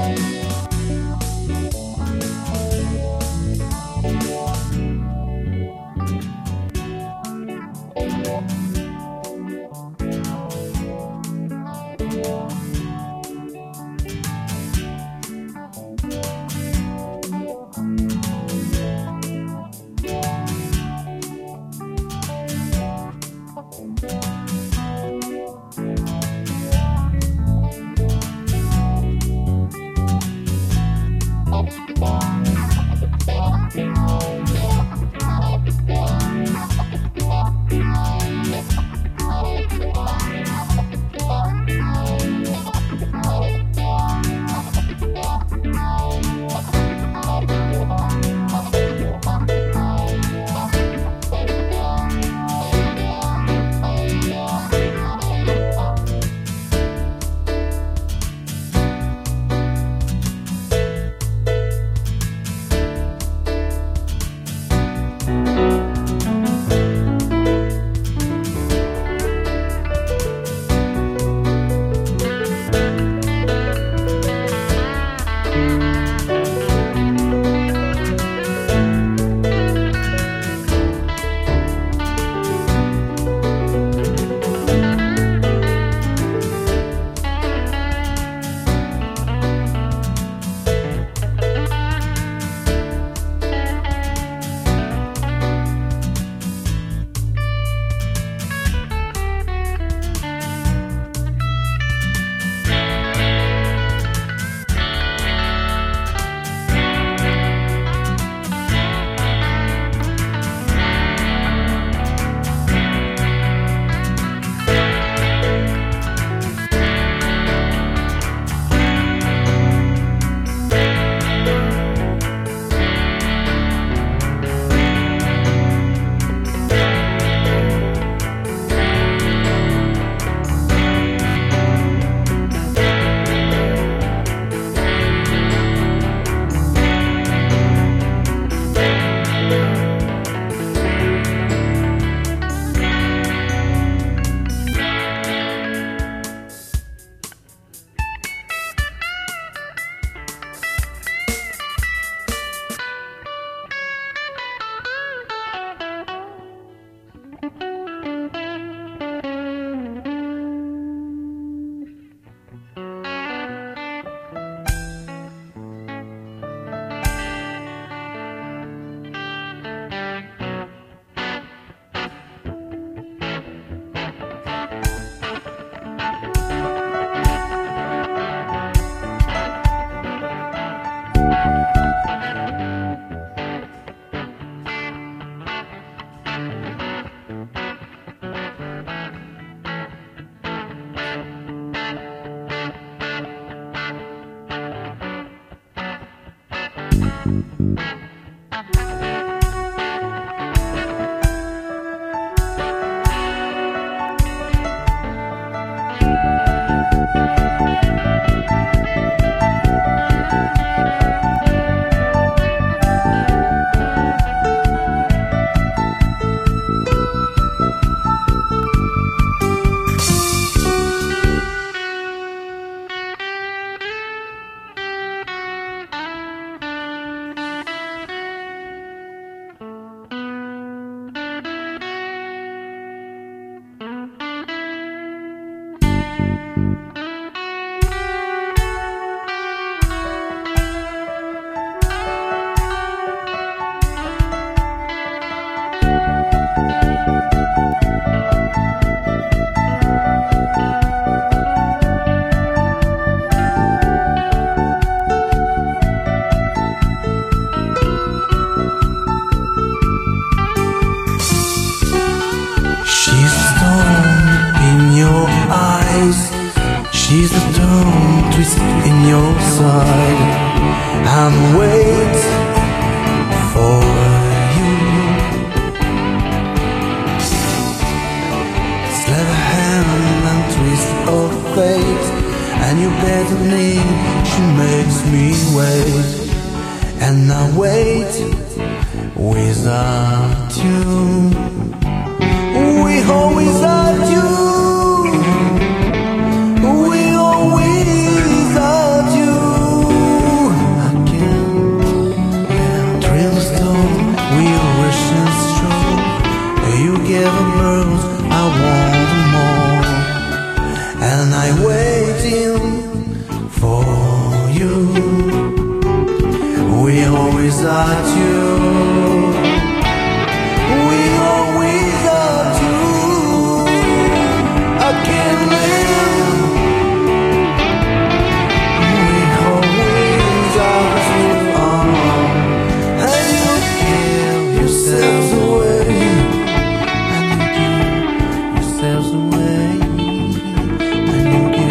She's the stone twist in your side and wait for you. Slap a hand and twist of fate, and you better believe she makes me wait. And I wait without you. We hold without you. We are without you. without you. We go without you. I can't live. We go without you. And you give yourselves away. And you give yourselves away. And you give.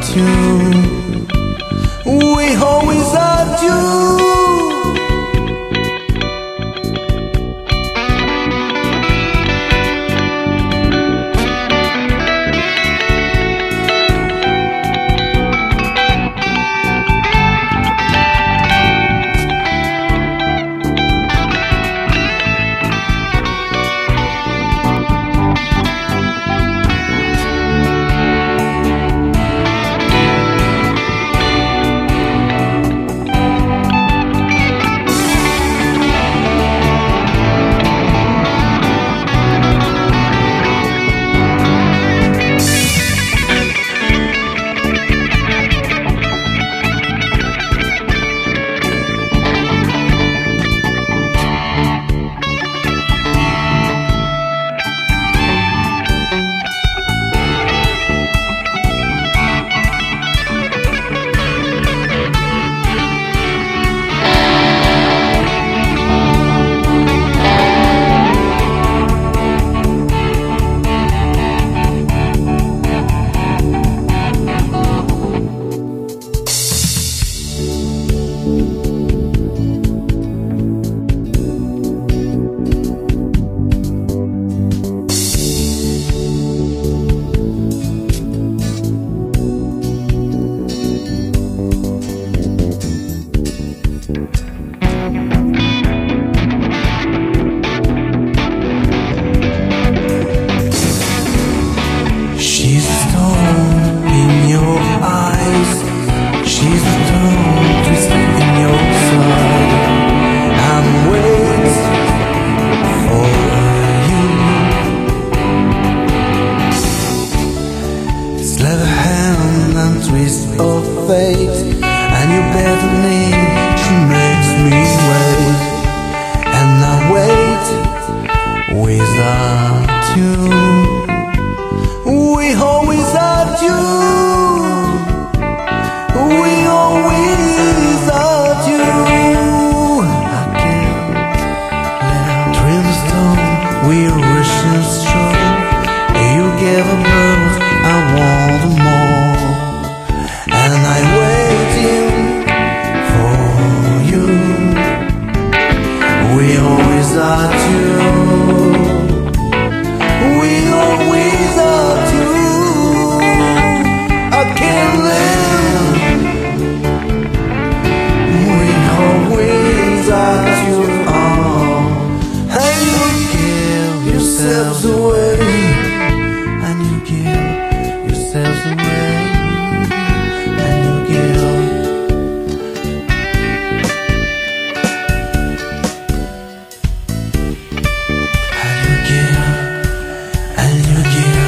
you. We always loved you. She's a stone in your eyes. She's a stone twisted in your side. I'm waiting for you. Slap a hand and twist of fate, and you better name. She makes me wait, and I wait without you. We always loved you. We always loved you. I can't let dreams stone. We're wishing strong. You gave a birth, I want them more. And I'm waiting for you. We always loved you. We always loved you. I can't live. We always loved you. And you give yourselves away. And you give yourselves away. And you give. And you give. And you give.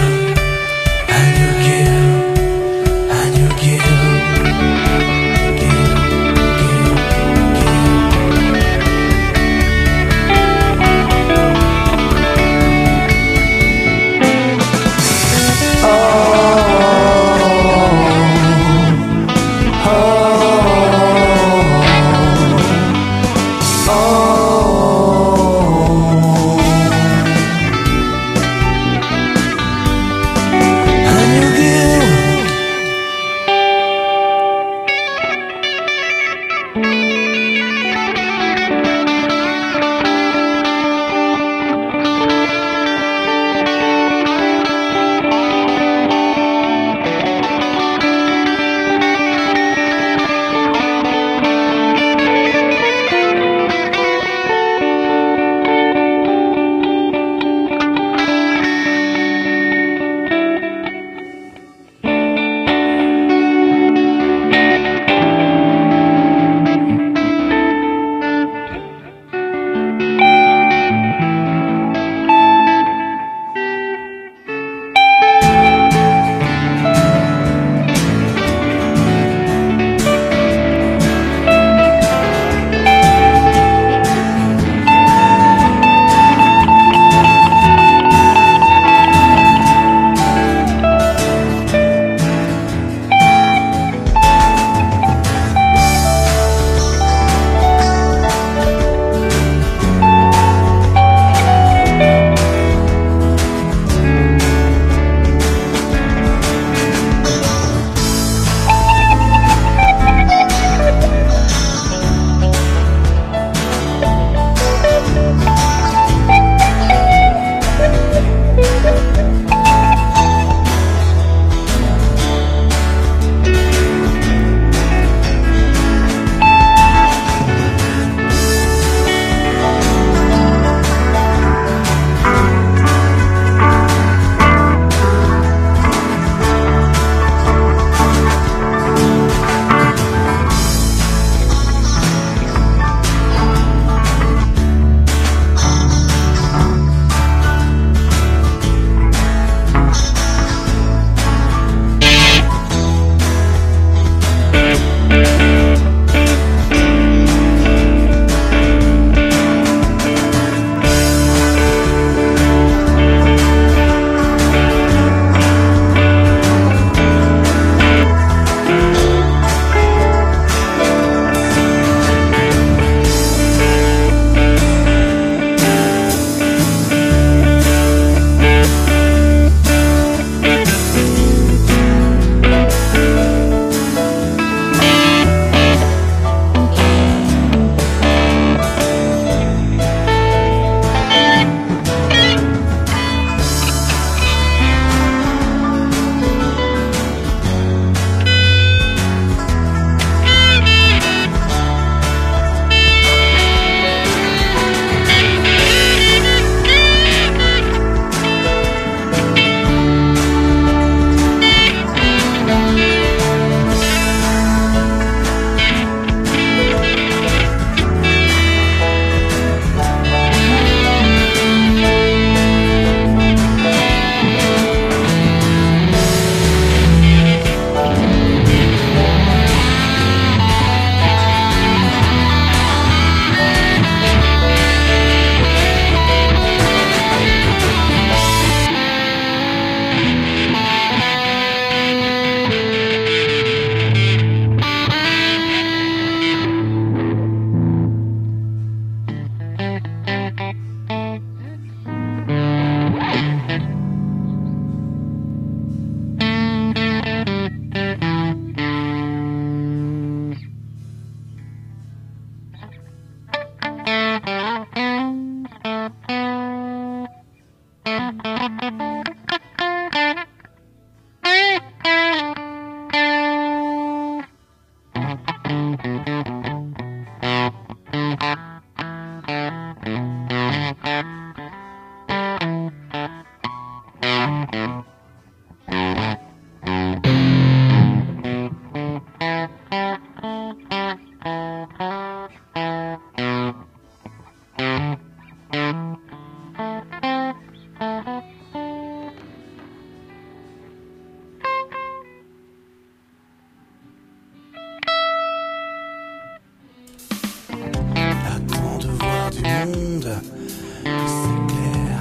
Attends de voir du monde, c'est clair.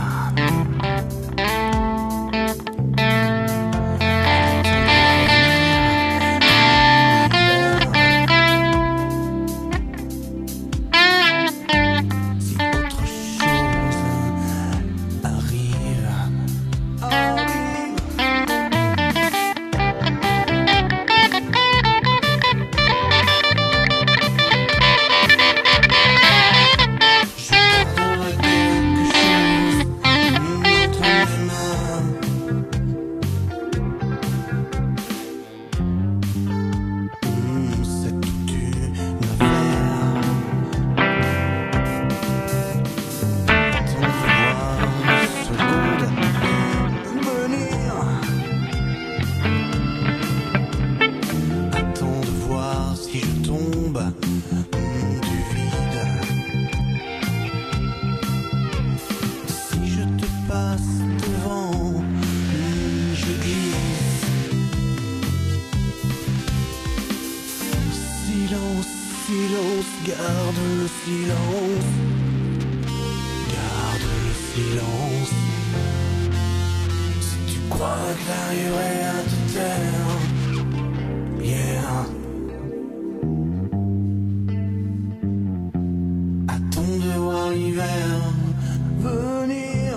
Si autre chose arrive, devant, je glisse. Silence, silence, garde le silence. Garde le silence. Si tu crois que t'arriverais à te taire, yeah. Attends de voir l'hiver venir.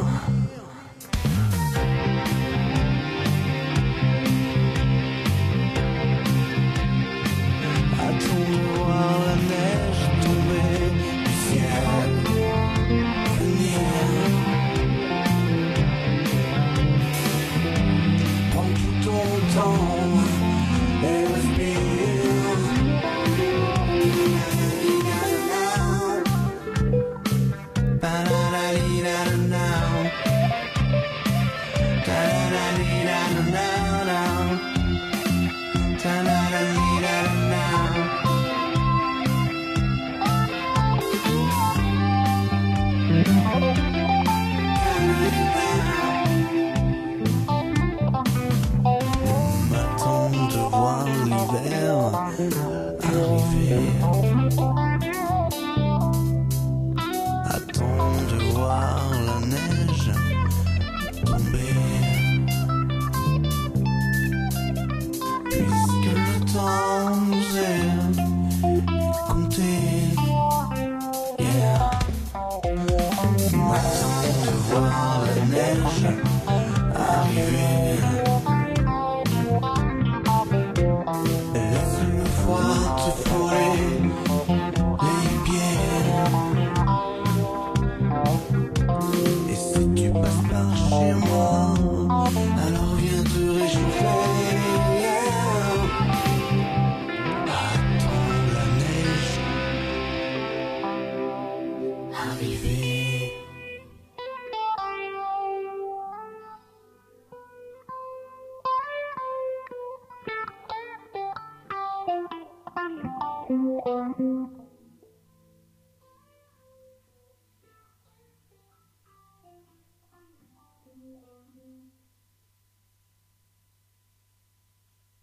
Attends de voir la neige tomber du ciel venir. Prends tout ton temps et respire. On m'attend de voir l'hiver arriver. Attends de voir la neige tomber. Puisque le temps nous est compté, yeah. Attends de voir la neige arriver. Laisse le froid te frôler les pieds. Et si tu passes par chez moi, alors viens te réchauffer, yeah. Attends la neige arriver.